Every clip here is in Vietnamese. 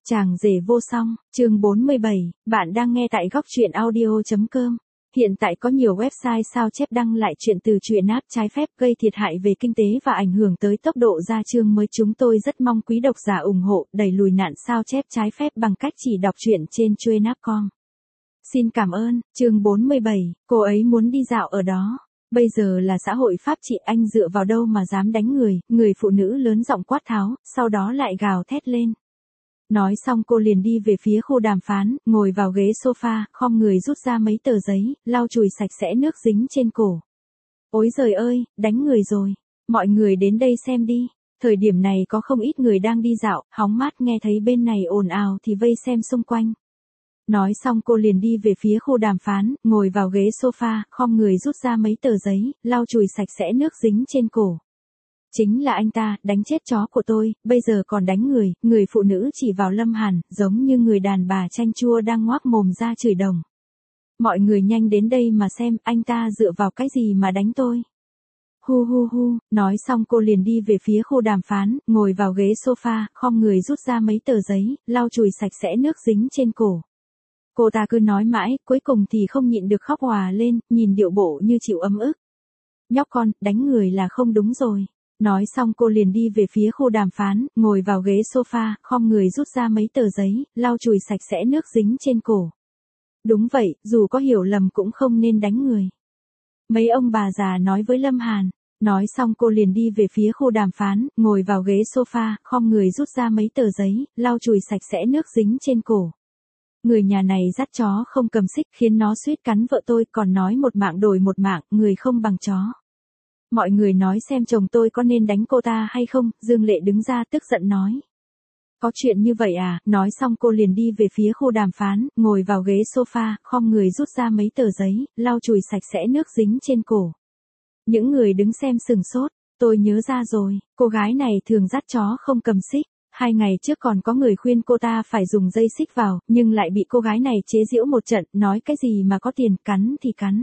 Chàng rể vô song, chương 47, bạn đang nghe tại góc truyện audio.com. Hiện tại có nhiều website sao chép đăng lại chuyện từ truyện app trái phép gây thiệt hại về kinh tế và ảnh hưởng tới tốc độ ra chương mới. Chúng tôi rất mong quý độc giả ủng hộ đẩy lùi nạn sao chép trái phép bằng cách chỉ đọc truyện trên Truenapp.com. Xin cảm ơn. Chương 47, cô ấy muốn đi dạo ở đó. Bây giờ là xã hội pháp trị, anh dựa vào đâu mà dám đánh người? Người phụ nữ lớn giọng quát tháo, sau đó lại gào thét lên. Nói xong cô liền đi về phía khu đàm phán, ngồi vào ghế sofa, khom người rút ra mấy tờ giấy, lau chùi sạch sẽ nước dính trên cổ. Ôi giời ơi, đánh người rồi. Mọi người đến đây xem đi. Thời điểm này có không ít người đang đi dạo, hóng mát, nghe thấy bên này ồn ào thì vây xem xung quanh. Nói xong cô liền đi về phía khu đàm phán, ngồi vào ghế sofa, khom người rút ra mấy tờ giấy, lau chùi sạch sẽ nước dính trên cổ. Chính là anh ta, đánh chết chó của tôi, bây giờ còn đánh người. Người phụ nữ chỉ vào Lâm Hàn, giống như người đàn bà chanh chua đang ngoác mồm ra chửi đồng. Mọi người nhanh đến đây mà xem, anh ta dựa vào cái gì mà đánh tôi. Hu hu hu, nói xong cô liền đi về phía khu đàm phán, ngồi vào ghế sofa, khom người rút ra mấy tờ giấy, lau chùi sạch sẽ nước dính trên cổ. Cô ta cứ nói mãi, cuối cùng thì không nhịn được khóc òa lên, nhìn điệu bộ như chịu ấm ức. Nhóc con, đánh người là không đúng rồi. Nói xong cô liền đi về phía khu đàm phán, ngồi vào ghế sofa, khom người rút ra mấy tờ giấy, lau chùi sạch sẽ nước dính trên cổ. Đúng vậy, dù có hiểu lầm cũng không nên đánh người. Mấy ông bà già nói với Lâm Hàn. Nói xong cô liền đi về phía khu đàm phán, ngồi vào ghế sofa, khom người rút ra mấy tờ giấy, lau chùi sạch sẽ nước dính trên cổ. Người nhà này dắt chó không cầm xích khiến nó suýt cắn vợ tôi, còn nói một mạng đổi một mạng, người không bằng chó. Mọi người nói xem chồng tôi có nên đánh cô ta hay không? Dương Lệ đứng ra tức giận nói. Có chuyện như vậy à? Nói xong cô liền đi về phía khu đàm phán, ngồi vào ghế sofa, khom người rút ra mấy tờ giấy, lau chùi sạch sẽ nước dính trên cổ. Những người đứng xem sừng sốt. Tôi nhớ ra rồi, cô gái này thường dắt chó không cầm xích. 2 ngày trước còn có người khuyên cô ta phải dùng dây xích vào, nhưng lại bị cô gái này chế giễu một trận, nói cái gì mà có tiền, cắn thì cắn.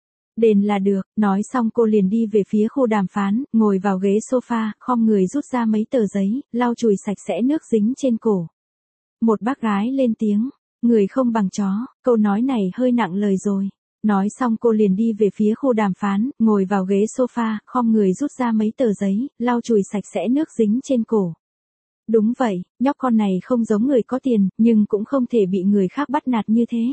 Đền là được. Nói xong cô liền đi về phía khu đàm phán, ngồi vào ghế sofa, khom người rút ra mấy tờ giấy, lau chùi sạch sẽ nước dính trên cổ. Một bác gái lên tiếng, người không bằng chó, câu nói này hơi nặng lời rồi. Nói xong cô liền đi về phía khu đàm phán, ngồi vào ghế sofa, khom người rút ra mấy tờ giấy, lau chùi sạch sẽ nước dính trên cổ. Đúng vậy, nhóc con này không giống người có tiền, nhưng cũng không thể bị người khác bắt nạt như thế.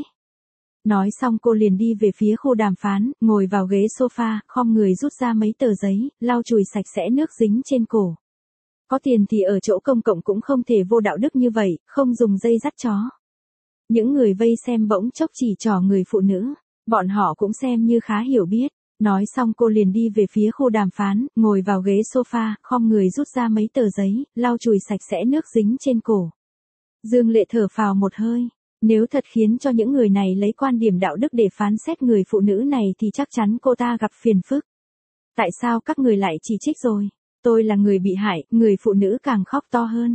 Nói xong cô liền đi về phía khu đàm phán, ngồi vào ghế sofa, khom người rút ra mấy tờ giấy, lau chùi sạch sẽ nước dính trên cổ. Có tiền thì ở chỗ công cộng cũng không thể vô đạo đức như vậy, không dùng dây dắt chó. Những người vây xem bỗng chốc chỉ trỏ người phụ nữ, bọn họ cũng xem như khá hiểu biết. Nói xong cô liền đi về phía khu đàm phán, ngồi vào ghế sofa, khom người rút ra mấy tờ giấy, lau chùi sạch sẽ nước dính trên cổ. Dương Lệ thở phào một hơi. Nếu thật khiến cho những người này lấy quan điểm đạo đức để phán xét người phụ nữ này thì chắc chắn cô ta gặp phiền phức. Tại sao các người lại chỉ trích rồi? Tôi là người bị hại, người phụ nữ càng khóc to hơn.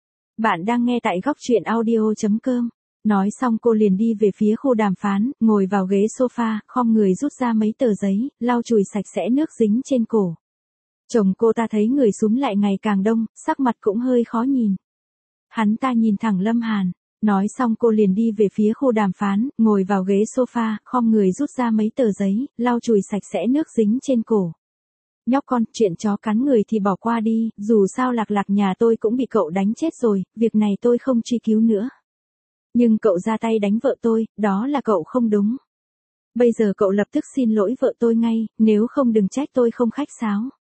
Bạn đang nghe tại góc truyện audio.com. Nói xong cô liền đi về phía khu đàm phán, ngồi vào ghế sofa, khom người rút ra mấy tờ giấy, lau chùi sạch sẽ nước dính trên cổ. Chồng cô ta thấy người súm lại ngày càng đông, sắc mặt cũng hơi khó nhìn. Hắn ta nhìn thẳng Lâm Hàn. Nói xong cô liền đi về phía khu đàm phán, ngồi vào ghế sofa, khom người rút ra mấy tờ giấy, lau chùi sạch sẽ nước dính trên cổ. Nhóc con, chuyện chó cắn người thì bỏ qua đi, dù sao Lạc Lạc nhà tôi cũng bị cậu đánh chết rồi, việc này tôi không truy cứu nữa. Nhưng cậu ra tay đánh vợ tôi, đó là cậu không đúng. Bây giờ cậu lập tức xin lỗi vợ tôi ngay, nếu không đừng trách tôi không khách sáo.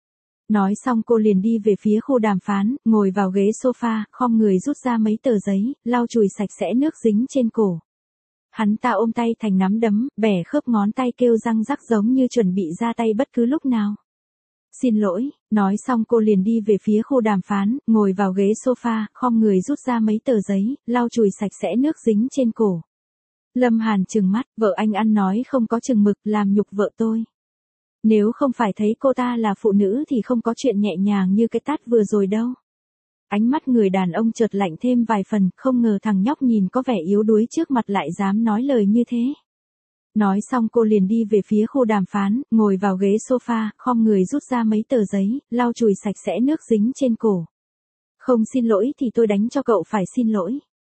Nói xong cô liền đi về phía khu đàm phán, ngồi vào ghế sofa, khom người rút ra mấy tờ giấy, lau chùi sạch sẽ nước dính trên cổ. Hắn ta ôm tay thành nắm đấm, bẻ khớp ngón tay kêu răng rắc giống như chuẩn bị ra tay bất cứ lúc nào. Xin lỗi. Nói xong cô liền đi về phía khu đàm phán, ngồi vào ghế sofa, khom người rút ra mấy tờ giấy, lau chùi sạch sẽ nước dính trên cổ. Lâm Hàn trừng mắt, vợ anh ăn nói không có chừng mực, làm nhục vợ tôi. Nếu không phải thấy cô ta là phụ nữ thì không có chuyện nhẹ nhàng như cái tát vừa rồi đâu. Ánh mắt người đàn ông chợt lạnh thêm vài phần, không ngờ thằng nhóc nhìn có vẻ yếu đuối trước mặt lại dám nói lời như thế. Nói xong cô liền đi về phía khu đàm phán, ngồi vào ghế sofa, khom người rút ra mấy tờ giấy, lau chùi sạch sẽ nước dính trên cổ. Không xin lỗi thì tôi đánh cho cậu phải xin lỗi.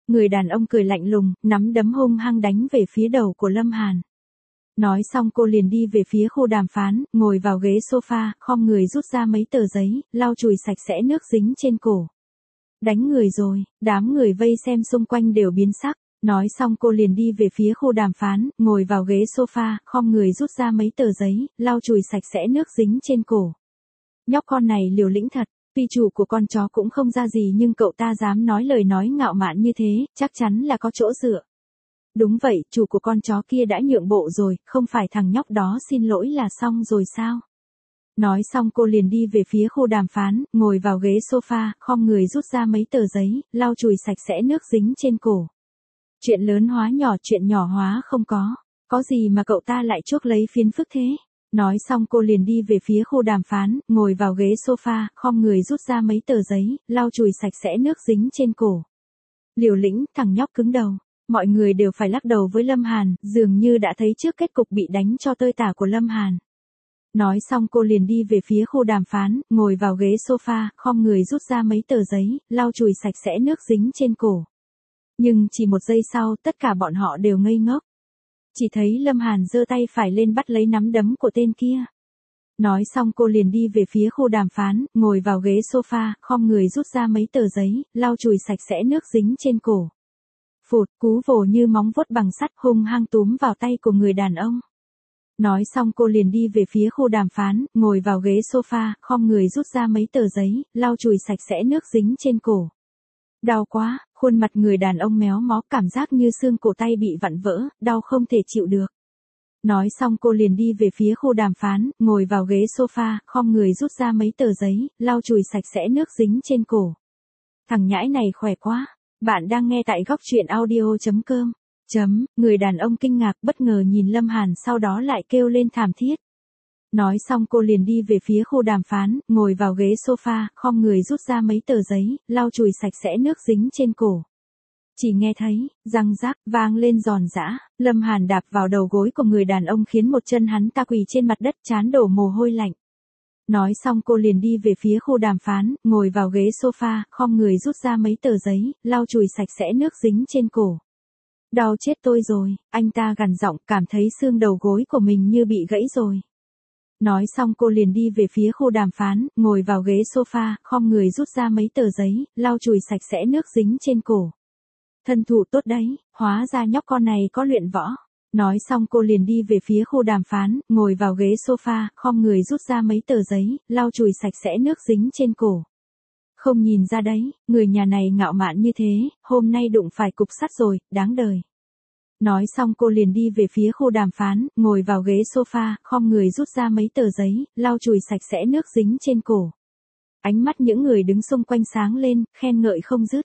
Người đàn ông cười lạnh lùng, nắm đấm hung hăng đánh về phía đầu của Lâm Hàn. Nói xong cô liền đi về phía khu đàm phán, ngồi vào ghế sofa, khom người rút ra mấy tờ giấy, lau chùi sạch sẽ nước dính trên cổ. Đánh người rồi, đám người vây xem xung quanh đều biến sắc. Nói xong cô liền đi về phía khu đàm phán, ngồi vào ghế sofa, khom người rút ra mấy tờ giấy, lau chùi sạch sẽ nước dính trên cổ. Nhóc con này liều lĩnh thật, tuy chủ của con chó cũng không ra gì nhưng cậu ta dám nói lời nói ngạo mạn như thế, chắc chắn là có chỗ dựa. Đúng vậy, chủ của con chó kia đã nhượng bộ rồi, không phải thằng nhóc đó xin lỗi là xong rồi sao? Nói xong cô liền đi về phía khu đàm phán, ngồi vào ghế sofa, khom người rút ra mấy tờ giấy, lau chùi sạch sẽ nước dính trên cổ. Chuyện lớn hóa nhỏ, chuyện nhỏ hóa không có gì mà cậu ta lại chuốc lấy phiền phức thế. Nói xong cô liền đi về phía khu đàm phán, ngồi vào ghế sofa, khom người rút ra mấy tờ giấy, lau chùi sạch sẽ nước dính trên cổ. Liều lĩnh, thằng nhóc cứng đầu. Mọi người đều phải lắc đầu với Lâm Hàn, dường như đã thấy trước kết cục bị đánh cho tơi tả của Lâm Hàn. Nói xong cô liền đi về phía khu đàm phán, ngồi vào ghế sofa, khom người rút ra mấy tờ giấy, lau chùi sạch sẽ nước dính trên cổ. Nhưng chỉ một giây sau, tất cả bọn họ đều ngây ngốc. Chỉ thấy Lâm Hàn giơ tay phải lên bắt lấy nắm đấm của tên kia. Nói xong cô liền đi về phía khu đàm phán, ngồi vào ghế sofa, khom người rút ra mấy tờ giấy, lau chùi sạch sẽ nước dính trên cổ. Phụt, cú vồ như móng vuốt bằng sắt hung hăng túm vào tay của người đàn ông. Nói xong cô liền đi về phía khu đàm phán, ngồi vào ghế sofa, khom người rút ra mấy tờ giấy, lau chùi sạch sẽ nước dính trên cổ. Đau quá, khuôn mặt người đàn ông méo mó, cảm giác như xương cổ tay bị vặn vỡ, đau không thể chịu được. Nói xong cô liền đi về phía khu đàm phán, ngồi vào ghế sofa, khom người rút ra mấy tờ giấy, lau chùi sạch sẽ nước dính trên cổ. Thằng nhãi này khỏe quá. Bạn đang nghe tại góc truyện audio.com. Người đàn ông kinh ngạc bất ngờ nhìn Lâm Hàn sau đó lại kêu lên thảm thiết. Nói xong cô liền đi về phía khu đàm phán, ngồi vào ghế sofa, khom người rút ra mấy tờ giấy, lau chùi sạch sẽ nước dính trên cổ. Chỉ nghe thấy, răng rác, vang lên giòn giã, Lâm Hàn đạp vào đầu gối của người đàn ông khiến một chân hắn ta quỳ trên mặt đất trán đổ mồ hôi lạnh. Nói xong cô liền đi về phía khu đàm phán, ngồi vào ghế sofa, khom người rút ra mấy tờ giấy, lau chùi sạch sẽ nước dính trên cổ. Đau chết tôi rồi, anh ta gằn giọng, cảm thấy xương đầu gối của mình như bị gãy rồi. Nói xong cô liền đi về phía khu đàm phán, ngồi vào ghế sofa, khom người rút ra mấy tờ giấy, lau chùi sạch sẽ nước dính trên cổ. Thân thủ tốt đấy, hóa ra nhóc con này có luyện võ. Nói xong cô liền đi về phía khu đàm phán, ngồi vào ghế sofa, khom người rút ra mấy tờ giấy, lau chùi sạch sẽ nước dính trên cổ. Không nhìn ra đấy, người nhà này ngạo mạn như thế, hôm nay đụng phải cục sắt rồi, đáng đời. Nói xong cô liền đi về phía khu đàm phán, ngồi vào ghế sofa, khom người rút ra mấy tờ giấy, lau chùi sạch sẽ nước dính trên cổ. Ánh mắt những người đứng xung quanh sáng lên, khen ngợi không dứt.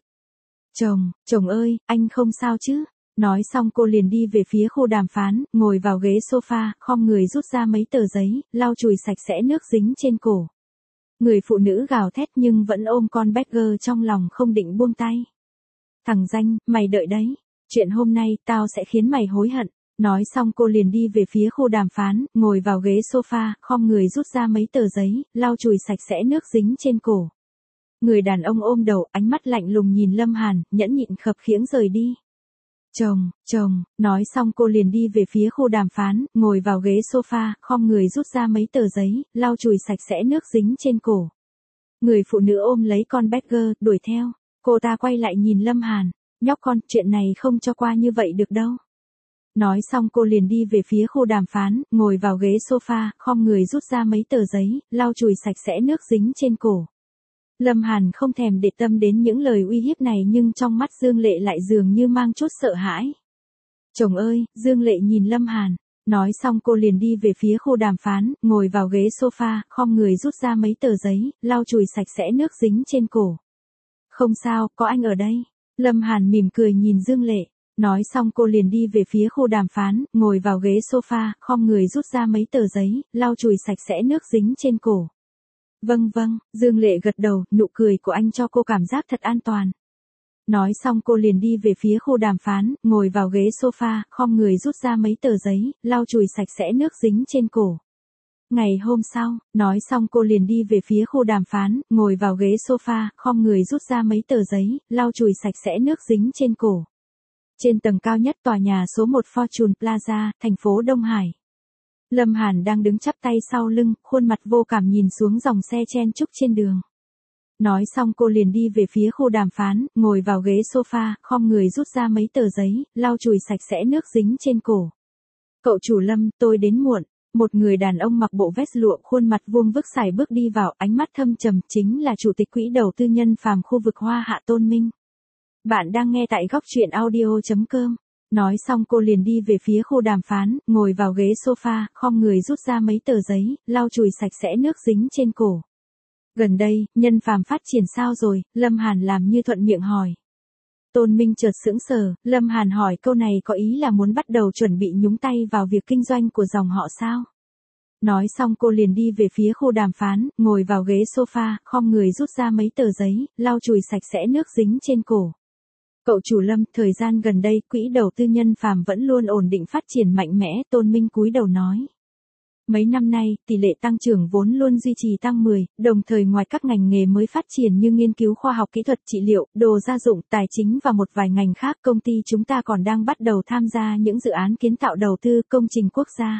Chồng ơi, anh không sao chứ? Nói xong cô liền đi về phía khu đàm phán, ngồi vào ghế sofa, khom người rút ra mấy tờ giấy, lau chùi sạch sẽ nước dính trên cổ. Người phụ nữ gào thét nhưng vẫn ôm con Becker trong lòng không định buông tay. Thằng danh, mày đợi đấy. Chuyện hôm nay tao sẽ khiến mày hối hận. Nói xong cô liền đi về phía khu đàm phán, ngồi vào ghế sofa, khom người rút ra mấy tờ giấy, lau chùi sạch sẽ nước dính trên cổ. Người đàn ông ôm đầu, ánh mắt lạnh lùng nhìn Lâm Hàn, nhẫn nhịn khập khiễng rời đi. Nói xong cô liền đi về phía khu đàm phán, ngồi vào ghế sofa, khom người rút ra mấy tờ giấy, lau chùi sạch sẽ nước dính trên cổ. Người phụ nữ ôm lấy con Becker, đuổi theo. Cô ta quay lại nhìn Lâm Hàn. Nhóc con, chuyện này không cho qua như vậy được đâu. Nói xong cô liền đi về phía khu đàm phán, ngồi vào ghế sofa, khom người rút ra mấy tờ giấy, lau chùi sạch sẽ nước dính trên cổ. Lâm Hàn không thèm để tâm đến những lời uy hiếp này nhưng trong mắt Dương Lệ lại dường như mang chút sợ hãi. Chồng ơi, Dương Lệ nhìn Lâm Hàn. Nói xong cô liền đi về phía khu đàm phán, ngồi vào ghế sofa, khom người rút ra mấy tờ giấy, lau chùi sạch sẽ nước dính trên cổ. Không sao, có anh ở đây. Lâm Hàn mỉm cười nhìn Dương Lệ. Nói xong cô liền đi về phía khu đàm phán, ngồi vào ghế sofa, khom người rút ra mấy tờ giấy, lau chùi sạch sẽ nước dính trên cổ. Vâng, Dương Lệ gật đầu, nụ cười của anh cho cô cảm giác thật an toàn. Nói xong cô liền đi về phía khu đàm phán, ngồi vào ghế sofa, khom người rút ra mấy tờ giấy, lau chùi sạch sẽ nước dính trên cổ. Ngày hôm sau, nói xong cô liền đi về phía khu đàm phán, ngồi vào ghế sofa, khom người rút ra mấy tờ giấy, lau chùi sạch sẽ nước dính trên cổ. Trên tầng cao nhất tòa nhà số 1 Fortune Plaza, thành phố Đông Hải. Lâm Hàn đang đứng chắp tay sau lưng, khuôn mặt vô cảm nhìn xuống dòng xe chen chúc trên đường. Nói xong cô liền đi về phía khu đàm phán, ngồi vào ghế sofa, khom người rút ra mấy tờ giấy, lau chùi sạch sẽ nước dính trên cổ. Cậu chủ Lâm, tôi đến muộn. Một người đàn ông mặc bộ vest lụa, khuôn mặt vuông vức sải bước đi vào, ánh mắt thâm trầm, chính là chủ tịch quỹ đầu tư Nhân Phàm khu vực Hoa Hạ Tôn Minh. Bạn đang nghe tại góc truyện audio.com. Nói xong cô liền đi về phía khu đàm phán, ngồi vào ghế sofa, khom người rút ra mấy tờ giấy, lau chùi sạch sẽ nước dính trên cổ. Gần đây, Nhân Phàm phát triển sao rồi? Lâm Hàn làm như thuận miệng hỏi. Tôn Minh chợt sững sờ, Lâm Hàn hỏi câu này có ý là muốn bắt đầu chuẩn bị nhúng tay vào việc kinh doanh của dòng họ sao? Nói xong cô liền đi về phía khu đàm phán, ngồi vào ghế sofa, khom người rút ra mấy tờ giấy, lau chùi sạch sẽ nước dính trên cổ. Cậu chủ Lâm, thời gian gần đây, quỹ đầu tư Nhân Phàm vẫn luôn ổn định phát triển mạnh mẽ, Tôn Minh cúi đầu nói. Mấy năm nay, tỷ lệ tăng trưởng vốn luôn duy trì tăng 10, đồng thời ngoài các ngành nghề mới phát triển như nghiên cứu khoa học kỹ thuật trị liệu, đồ gia dụng, tài chính và một vài ngành khác, công ty chúng ta còn đang bắt đầu tham gia những dự án kiến tạo đầu tư, công trình quốc gia.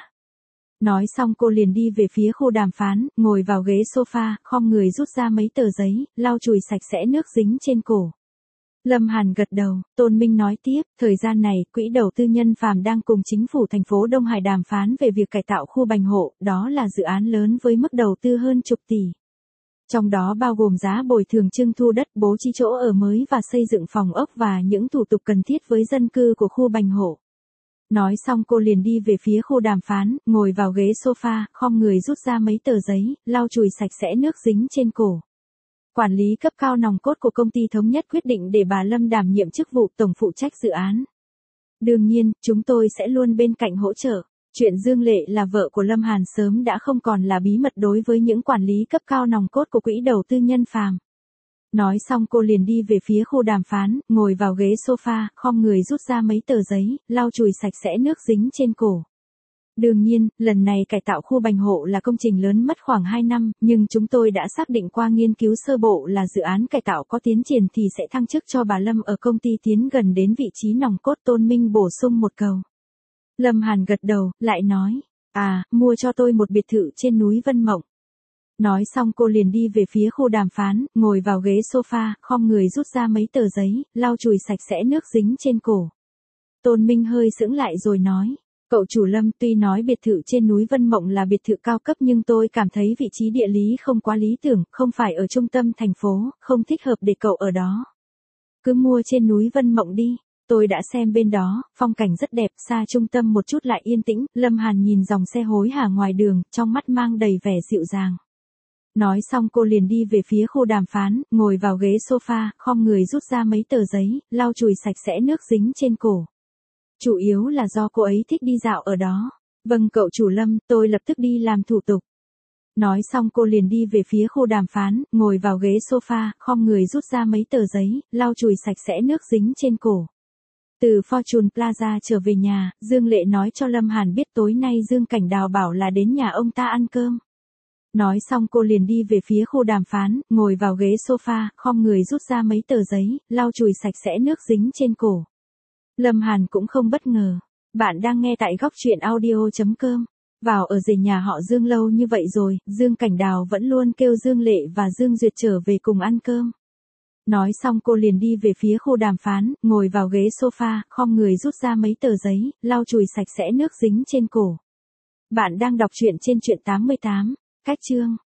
Nói xong cô liền đi về phía khu đàm phán, ngồi vào ghế sofa, khom người rút ra mấy tờ giấy, lau chùi sạch sẽ nước dính trên cổ. Lâm Hàn gật đầu, Tôn Minh nói tiếp, thời gian này, quỹ đầu tư Nhân Phàm đang cùng chính phủ thành phố Đông Hải đàm phán về việc cải tạo khu Bành Hộ, đó là dự án lớn với mức đầu tư hơn chục tỷ. Trong đó bao gồm giá bồi thường trưng thu đất, bố trí chỗ ở mới và xây dựng phòng ốc và những thủ tục cần thiết với dân cư của khu Bành Hộ. Nói xong cô liền đi về phía khu đàm phán, ngồi vào ghế sofa, khom người rút ra mấy tờ giấy, lau chùi sạch sẽ nước dính trên cổ. Quản lý cấp cao nòng cốt của công ty thống nhất quyết định để bà Lâm đảm nhiệm chức vụ tổng phụ trách dự án. Đương nhiên, chúng tôi sẽ luôn bên cạnh hỗ trợ. Chuyện Dương Lệ là vợ của Lâm Hàn sớm đã không còn là bí mật đối với những quản lý cấp cao nòng cốt của quỹ đầu tư Nhân Phàm. Nói xong cô liền đi về phía khu đàm phán, ngồi vào ghế sofa, khom người rút ra mấy tờ giấy, lau chùi sạch sẽ nước dính trên cổ. Đương nhiên, lần này cải tạo khu Bành Hộ là công trình lớn mất khoảng 2 năm, nhưng chúng tôi đã xác định qua nghiên cứu sơ bộ là dự án cải tạo có tiến triển thì sẽ thăng chức cho bà Lâm ở công ty tiến gần đến vị trí nòng cốt. Tôn Minh bổ sung một câu. Lâm Hàn gật đầu, lại nói, mua cho tôi một biệt thự trên núi Vân Mộng. Nói xong cô liền đi về phía khu đàm phán, ngồi vào ghế sofa, khom người rút ra mấy tờ giấy, lau chùi sạch sẽ nước dính trên cổ. Tôn Minh hơi sững lại rồi nói. Cậu chủ Lâm, tuy nói biệt thự trên núi Vân Mộng là biệt thự cao cấp nhưng tôi cảm thấy vị trí địa lý không quá lý tưởng, không phải ở trung tâm thành phố, không thích hợp để cậu ở đó. Cứ mua trên núi Vân Mộng đi, tôi đã xem bên đó, phong cảnh rất đẹp, xa trung tâm một chút lại yên tĩnh. Lâm Hàn nhìn dòng xe hối hả ngoài đường, trong mắt mang đầy vẻ dịu dàng. Nói xong cô liền đi về phía khu đàm phán, ngồi vào ghế sofa, khom người rút ra mấy tờ giấy, lau chùi sạch sẽ nước dính trên cổ. Chủ yếu là do cô ấy thích đi dạo ở đó. Vâng cậu chủ Lâm, tôi lập tức đi làm thủ tục. Nói xong cô liền đi về phía khu đàm phán, ngồi vào ghế sofa, khom người rút ra mấy tờ giấy, lau chùi sạch sẽ nước dính trên cổ. Từ Fortune Plaza trở về nhà, Dương Lệ nói cho Lâm Hàn biết tối nay Dương Cảnh Đào bảo là đến nhà ông ta ăn cơm. Nói xong cô liền đi về phía khu đàm phán, ngồi vào ghế sofa, khom người rút ra mấy tờ giấy, lau chùi sạch sẽ nước dính trên cổ. Lâm Hàn cũng không bất ngờ. Bạn đang nghe tại góc truyện audio.com. Vào ở rể nhà họ Dương lâu như vậy rồi, Dương Cảnh Đào vẫn luôn kêu Dương Lệ và Dương Duyệt trở về cùng ăn cơm. Nói xong cô liền đi về phía khu đàm phán, ngồi vào ghế sofa, khom người rút ra mấy tờ giấy, lau chùi sạch sẽ nước dính trên cổ. Bạn đang đọc truyện trên truyện 88. Cách chương.